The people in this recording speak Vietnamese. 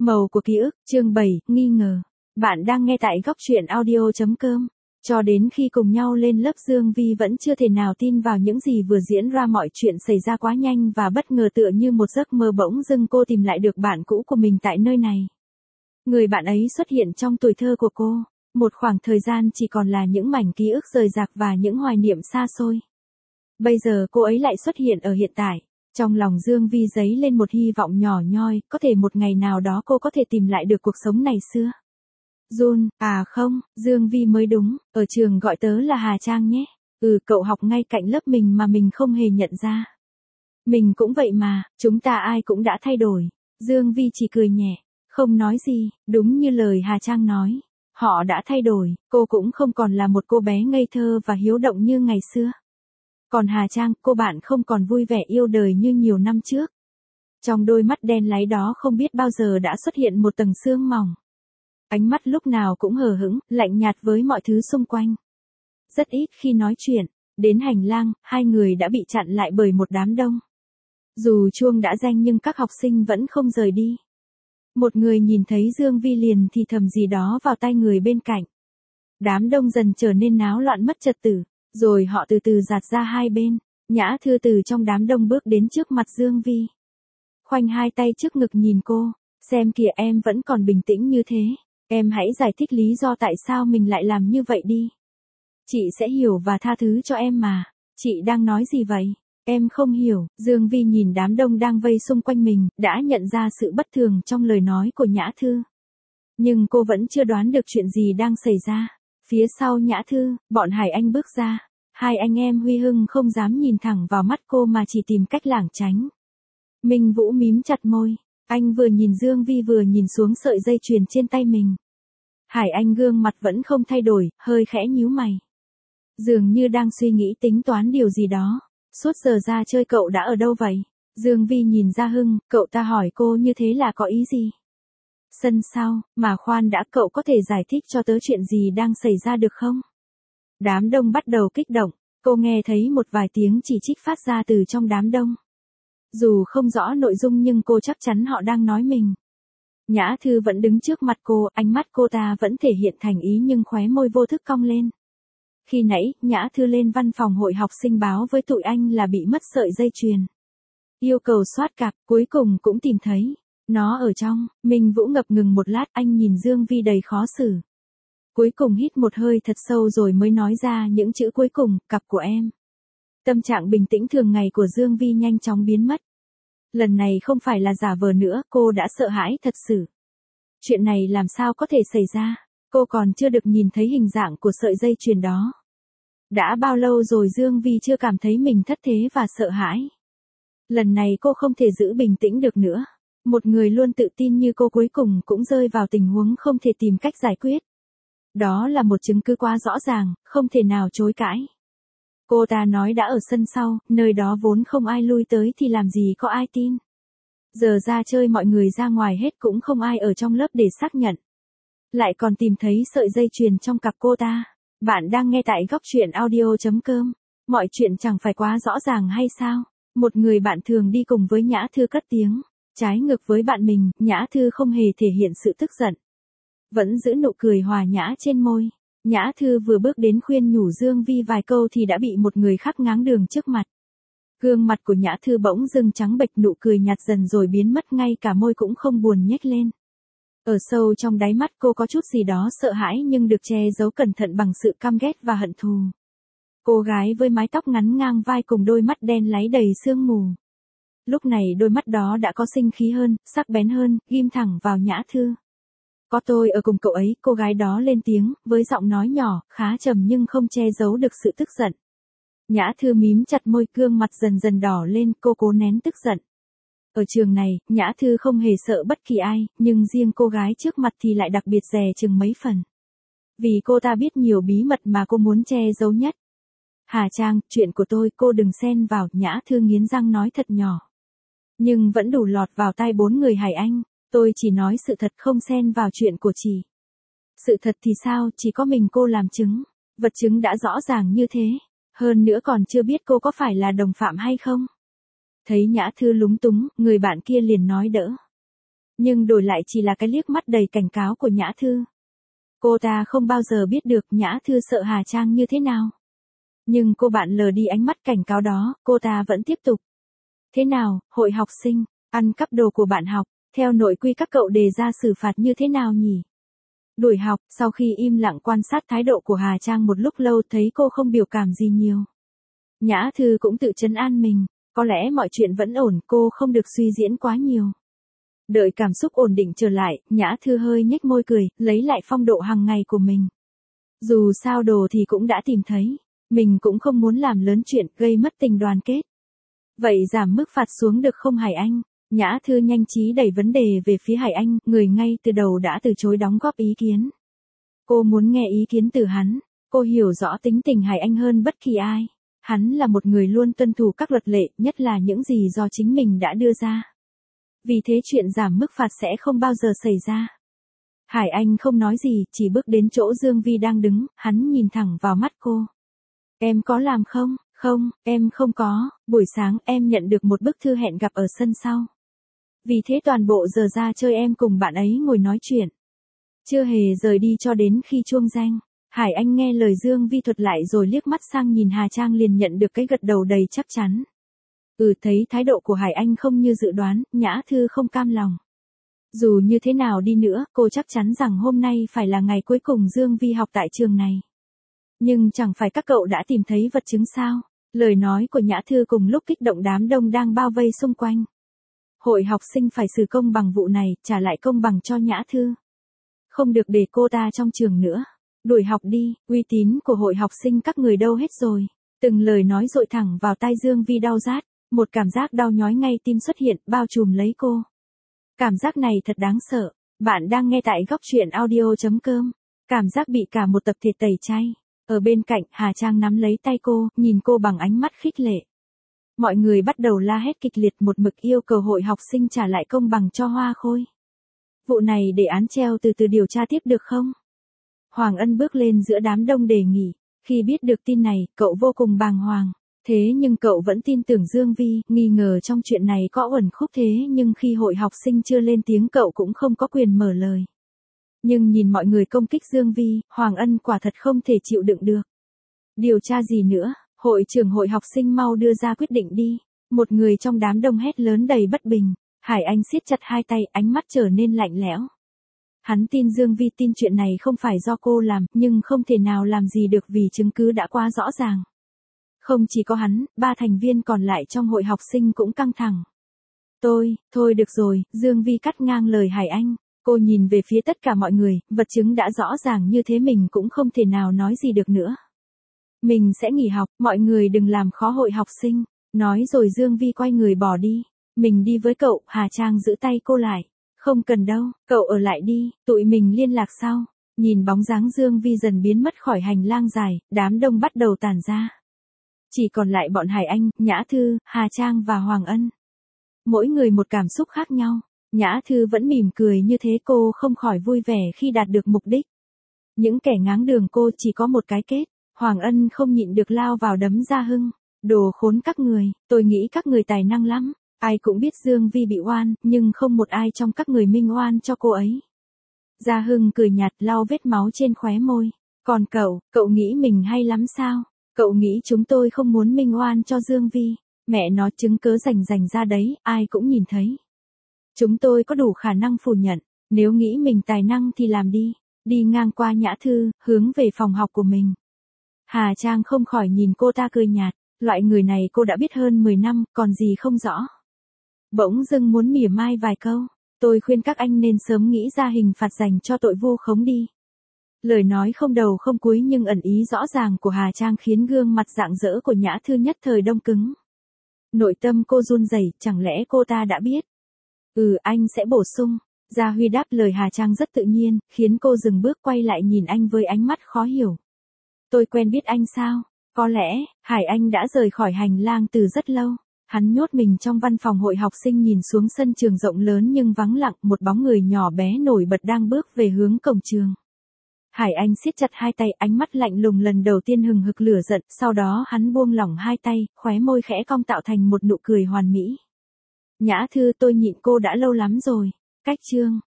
Màu của ký ức, chương 7, nghi ngờ. Bạn đang nghe tại góc truyện audio.com. Cho đến khi cùng nhau lên lớp Dương Vi vẫn chưa thể nào tin vào những gì vừa diễn ra, mọi chuyện xảy ra quá nhanh và bất ngờ, tựa như một giấc mơ. Bỗng dưng cô tìm lại được bạn cũ của mình tại nơi này. Người bạn ấy xuất hiện trong tuổi thơ của cô, một khoảng thời gian chỉ còn là những mảnh ký ức rời rạc và những hoài niệm xa xôi. Bây giờ cô ấy lại xuất hiện ở hiện tại. Trong lòng Dương Vi dấy lên một hy vọng nhỏ nhoi, có thể một ngày nào đó cô có thể tìm lại được cuộc sống ngày xưa. Jun, à không, Dương Vi mới đúng, ở trường gọi tớ là Hà Trang nhé. Cậu học ngay cạnh lớp mình mà mình không hề nhận ra. Mình cũng vậy mà, chúng ta ai cũng đã thay đổi. Dương Vi chỉ cười nhẹ, không nói gì, đúng như lời Hà Trang nói. Họ đã thay đổi, cô cũng không còn là một cô bé ngây thơ và hiếu động như ngày xưa. Còn Hà Trang, cô bạn không còn vui vẻ yêu đời như nhiều năm trước. Trong đôi mắt đen láy đó không biết bao giờ đã xuất hiện một tầng sương mỏng. Ánh mắt lúc nào cũng hờ hững, lạnh nhạt với mọi thứ xung quanh. Rất ít khi nói chuyện, đến hành lang, hai người đã bị chặn lại bởi một đám đông. Dù chuông đã reng nhưng các học sinh vẫn không rời đi. Một người nhìn thấy Dương Vi liền thì thầm gì đó vào tai người bên cạnh. Đám đông dần trở nên náo loạn mất trật tự. Rồi họ từ từ dạt ra hai bên. Nhã Thư từ trong đám đông bước đến trước mặt Dương Vi. Khoanh hai tay trước ngực nhìn cô. Xem kìa, em vẫn còn bình tĩnh như thế. Em hãy giải thích lý do tại sao mình lại làm như vậy đi. Chị sẽ hiểu và tha thứ cho em mà. Chị đang nói gì vậy? Em không hiểu. Dương Vi nhìn đám đông đang vây xung quanh mình, đã nhận ra sự bất thường trong lời nói của Nhã Thư. Nhưng cô vẫn chưa đoán được chuyện gì đang xảy ra. Phía sau Nhã Thư, bọn Hải Anh bước ra. Hai anh em Huy Hưng không dám nhìn thẳng vào mắt cô mà chỉ tìm cách lảng tránh. Minh Vũ mím chặt môi. Anh vừa nhìn Dương Vi vừa nhìn xuống sợi dây chuyền trên tay mình. Hải Anh gương mặt vẫn không thay đổi, hơi khẽ nhíu mày. Dường như đang suy nghĩ tính toán điều gì đó. Suốt giờ ra chơi cậu đã ở đâu vậy? Dương Vi nhìn ra Hưng, cậu ta hỏi cô như thế là có ý gì? Sân sau, mà khoan đã, cậu có thể giải thích cho tớ chuyện gì đang xảy ra được không? Đám đông bắt đầu kích động, cô nghe thấy một vài tiếng chỉ trích phát ra từ trong đám đông. Dù không rõ nội dung nhưng cô chắc chắn họ đang nói mình. Nhã Thư vẫn đứng trước mặt cô, ánh mắt cô ta vẫn thể hiện thành ý nhưng khóe môi vô thức cong lên. Khi nãy, Nhã Thư lên văn phòng hội học sinh báo với tụi anh là bị mất sợi dây chuyền. Yêu cầu soát cặp, cuối cùng cũng tìm thấy. Nó ở trong. Minh Vũ ngập ngừng một lát, anh nhìn Dương Vi đầy khó xử. Cuối cùng hít một hơi thật sâu rồi mới nói ra những chữ cuối cùng, cặp của em. Tâm trạng bình tĩnh thường ngày của Dương Vi nhanh chóng biến mất. Lần này không phải là giả vờ nữa, cô đã sợ hãi thật sự. Chuyện này làm sao có thể xảy ra? Cô còn chưa được nhìn thấy hình dạng của sợi dây chuyền đó. Đã bao lâu rồi Dương Vi chưa cảm thấy mình thất thế và sợ hãi. Lần này cô không thể giữ bình tĩnh được nữa. Một người luôn tự tin như cô cuối cùng cũng rơi vào tình huống không thể tìm cách giải quyết. Đó là một chứng cứ quá rõ ràng, không thể nào chối cãi. Cô ta nói đã ở sân sau, nơi đó vốn không ai lui tới thì làm gì có ai tin. Giờ ra chơi mọi người ra ngoài hết cũng không ai ở trong lớp để xác nhận. Lại còn tìm thấy sợi dây chuyền trong cặp cô ta. Bạn đang nghe tại góc truyện audio.com. Mọi chuyện chẳng phải quá rõ ràng hay sao? Một người bạn thường đi cùng với Nhã Thư cất tiếng. Trái ngược với bạn mình, Nhã Thư không hề thể hiện sự tức giận. Vẫn giữ nụ cười hòa nhã trên môi. Nhã Thư vừa bước đến khuyên nhủ Dương Vi vài câu thì đã bị một người khác ngáng đường trước mặt. Gương mặt của Nhã Thư bỗng dưng trắng bệch, nụ cười nhạt dần rồi biến mất, ngay cả môi cũng không buồn nhếch lên. Ở sâu trong đáy mắt cô có chút gì đó sợ hãi nhưng được che giấu cẩn thận bằng sự căm ghét và hận thù. Cô gái với mái tóc ngắn ngang vai cùng đôi mắt đen láy đầy sương mù. Lúc này đôi mắt đó đã có sinh khí hơn, sắc bén hơn, ghim thẳng vào Nhã Thư. Có tôi ở cùng cậu ấy, cô gái đó lên tiếng, với giọng nói nhỏ, khá trầm nhưng không che giấu được sự tức giận. Nhã Thư mím chặt môi, gương mặt dần dần đỏ lên, cô cố nén tức giận. Ở trường này, Nhã Thư không hề sợ bất kỳ ai, nhưng riêng cô gái trước mặt thì lại đặc biệt dè chừng mấy phần. Vì cô ta biết nhiều bí mật mà cô muốn che giấu nhất. Hà Trang, chuyện của tôi cô đừng xen vào, Nhã Thư nghiến răng nói thật nhỏ. Nhưng vẫn đủ lọt vào tai bốn người Hải Anh. Tôi chỉ nói sự thật, không xen vào chuyện của chị. Sự thật thì sao, chỉ có mình cô làm chứng. Vật chứng đã rõ ràng như thế. Hơn nữa còn chưa biết cô có phải là đồng phạm hay không. Thấy Nhã Thư lúng túng, người bạn kia liền nói đỡ. Nhưng đổi lại chỉ là cái liếc mắt đầy cảnh cáo của Nhã Thư. Cô ta không bao giờ biết được Nhã Thư sợ Hà Trang như thế nào. Nhưng cô bạn lờ đi ánh mắt cảnh cáo đó, cô ta vẫn tiếp tục. Thế nào, hội học sinh, ăn cắp đồ của bạn học, theo nội quy các cậu đề ra xử phạt như thế nào nhỉ? Đuổi học, sau khi im lặng quan sát thái độ của Hà Trang một lúc lâu thấy cô không biểu cảm gì nhiều. Nhã Thư cũng tự trấn an mình, có lẽ mọi chuyện vẫn ổn, cô không được suy diễn quá nhiều. Đợi cảm xúc ổn định trở lại, Nhã Thư hơi nhếch môi cười, lấy lại phong độ hàng ngày của mình. Dù sao đồ thì cũng đã tìm thấy, mình cũng không muốn làm lớn chuyện, gây mất tình đoàn kết. Vậy giảm mức phạt xuống được không Hải Anh? Nhã Thư nhanh trí đẩy vấn đề về phía Hải Anh, người ngay từ đầu đã từ chối đóng góp ý kiến. Cô muốn nghe ý kiến từ hắn, cô hiểu rõ tính tình Hải Anh hơn bất kỳ ai. Hắn là một người luôn tuân thủ các luật lệ, nhất là những gì do chính mình đã đưa ra. Vì thế chuyện giảm mức phạt sẽ không bao giờ xảy ra. Hải Anh không nói gì, chỉ bước đến chỗ Dương Vi đang đứng, hắn nhìn thẳng vào mắt cô. Em có làm không? Không, em không có, buổi sáng em nhận được một bức thư hẹn gặp ở sân sau. Vì thế toàn bộ giờ ra chơi em cùng bạn ấy ngồi nói chuyện. Chưa hề rời đi cho đến khi chuông reng. Hải Anh nghe lời Dương Vi thuật lại rồi liếc mắt sang nhìn Hà Trang liền nhận được cái gật đầu đầy chắc chắn. Thấy thái độ của Hải Anh không như dự đoán, Nhã Thư không cam lòng. Dù như thế nào đi nữa, cô chắc chắn rằng hôm nay phải là ngày cuối cùng Dương Vi học tại trường này. Nhưng chẳng phải các cậu đã tìm thấy vật chứng sao? Lời nói của Nhã Thư cùng lúc kích động đám đông đang bao vây xung quanh. Hội học sinh phải xử công bằng vụ này, trả lại công bằng cho Nhã Thư. Không được để cô ta trong trường nữa. Đuổi học đi, uy tín của hội học sinh các người đâu hết rồi. Từng lời nói dội thẳng vào tai Dương Vi đau rát, một cảm giác đau nhói ngay tim xuất hiện, bao trùm lấy cô. Cảm giác này thật đáng sợ. Bạn đang nghe tại góc truyện audio.com. Cảm giác bị cả một tập thể tẩy chay. Ở bên cạnh, Hà Trang nắm lấy tay cô, nhìn cô bằng ánh mắt khích lệ. Mọi người bắt đầu la hét kịch liệt, một mực yêu cầu hội học sinh trả lại công bằng cho Hoa Khôi. Vụ này để án treo từ từ điều tra tiếp được không? Hoàng Ân bước lên giữa đám đông đề nghị. Khi biết được tin này, cậu vô cùng bàng hoàng. Thế nhưng cậu vẫn tin tưởng Dương Vi, nghi ngờ trong chuyện này có uẩn khúc, thế nhưng khi hội học sinh chưa lên tiếng cậu cũng không có quyền mở lời. Nhưng nhìn mọi người công kích Dương Vi, Hoàng Ân quả thật không thể chịu đựng được. Điều tra gì nữa, hội trưởng hội học sinh mau đưa ra quyết định đi. Một người trong đám đông hét lớn đầy bất bình. Hải Anh siết chặt hai tay, ánh mắt trở nên lạnh lẽo. Hắn tin Dương Vi tin chuyện này không phải do cô làm, nhưng không thể nào làm gì được vì chứng cứ đã quá rõ ràng. Không chỉ có hắn, 3 thành viên còn lại trong hội học sinh cũng căng thẳng. Thôi được rồi, Dương Vi cắt ngang lời Hải Anh. Cô nhìn về phía tất cả mọi người, vật chứng đã rõ ràng như thế mình cũng không thể nào nói gì được nữa. Mình sẽ nghỉ học, mọi người đừng làm khó hội học sinh. Nói rồi Dương Vi quay người bỏ đi. Mình đi với cậu, Hà Trang giữ tay cô lại. Không cần đâu, cậu ở lại đi, tụi mình liên lạc sau. Nhìn bóng dáng Dương Vi dần biến mất khỏi hành lang dài, đám đông bắt đầu tản ra. Chỉ còn lại bọn Hải Anh, Nhã Thư, Hà Trang và Hoàng Ân. Mỗi người một cảm xúc khác nhau. Nhã Thư vẫn mỉm cười như thế, cô không khỏi vui vẻ khi đạt được mục đích. Những kẻ ngáng đường cô chỉ có một cái kết. Hoàng Ân không nhịn được lao vào đấm Gia Hưng. Đồ khốn các người, tôi nghĩ các người tài năng lắm. Ai cũng biết Dương Vi bị oan, nhưng không một ai trong các người minh oan cho cô ấy. Gia Hưng cười nhạt lau vết máu trên khóe môi. Còn cậu nghĩ mình hay lắm sao? Cậu nghĩ chúng tôi không muốn minh oan cho Dương Vi? Mẹ nó chứng cớ rành ra đấy, ai cũng nhìn thấy. Chúng tôi có đủ khả năng phủ nhận, nếu nghĩ mình tài năng thì làm đi. Đi ngang qua Nhã Thư, hướng về phòng học của mình. Hà Trang không khỏi nhìn cô ta cười nhạt, loại người này cô đã biết hơn 10 năm, còn gì không rõ. Bỗng dưng muốn mỉa mai vài câu, tôi khuyên các anh nên sớm nghĩ ra hình phạt dành cho tội vu khống đi. Lời nói không đầu không cuối nhưng ẩn ý rõ ràng của Hà Trang khiến gương mặt rạng rỡ của Nhã Thư nhất thời đông cứng. Nội tâm cô run rẩy, chẳng lẽ cô ta đã biết? Anh sẽ bổ sung. Gia Huy đáp lời Hà Trang rất tự nhiên, khiến cô dừng bước quay lại nhìn anh với ánh mắt khó hiểu. Tôi quen biết anh sao? Có lẽ, Hải Anh đã rời khỏi hành lang từ rất lâu. Hắn nhốt mình trong văn phòng hội học sinh nhìn xuống sân trường rộng lớn nhưng vắng lặng, một bóng người nhỏ bé nổi bật đang bước về hướng cổng trường. Hải Anh siết chặt hai tay, ánh mắt lạnh lùng lần đầu tiên hừng hực lửa giận, sau đó hắn buông lỏng hai tay, khóe môi khẽ cong tạo thành một nụ cười hoàn mỹ. Nhã Thư, tôi nhịn cô đã lâu lắm rồi. Cách chương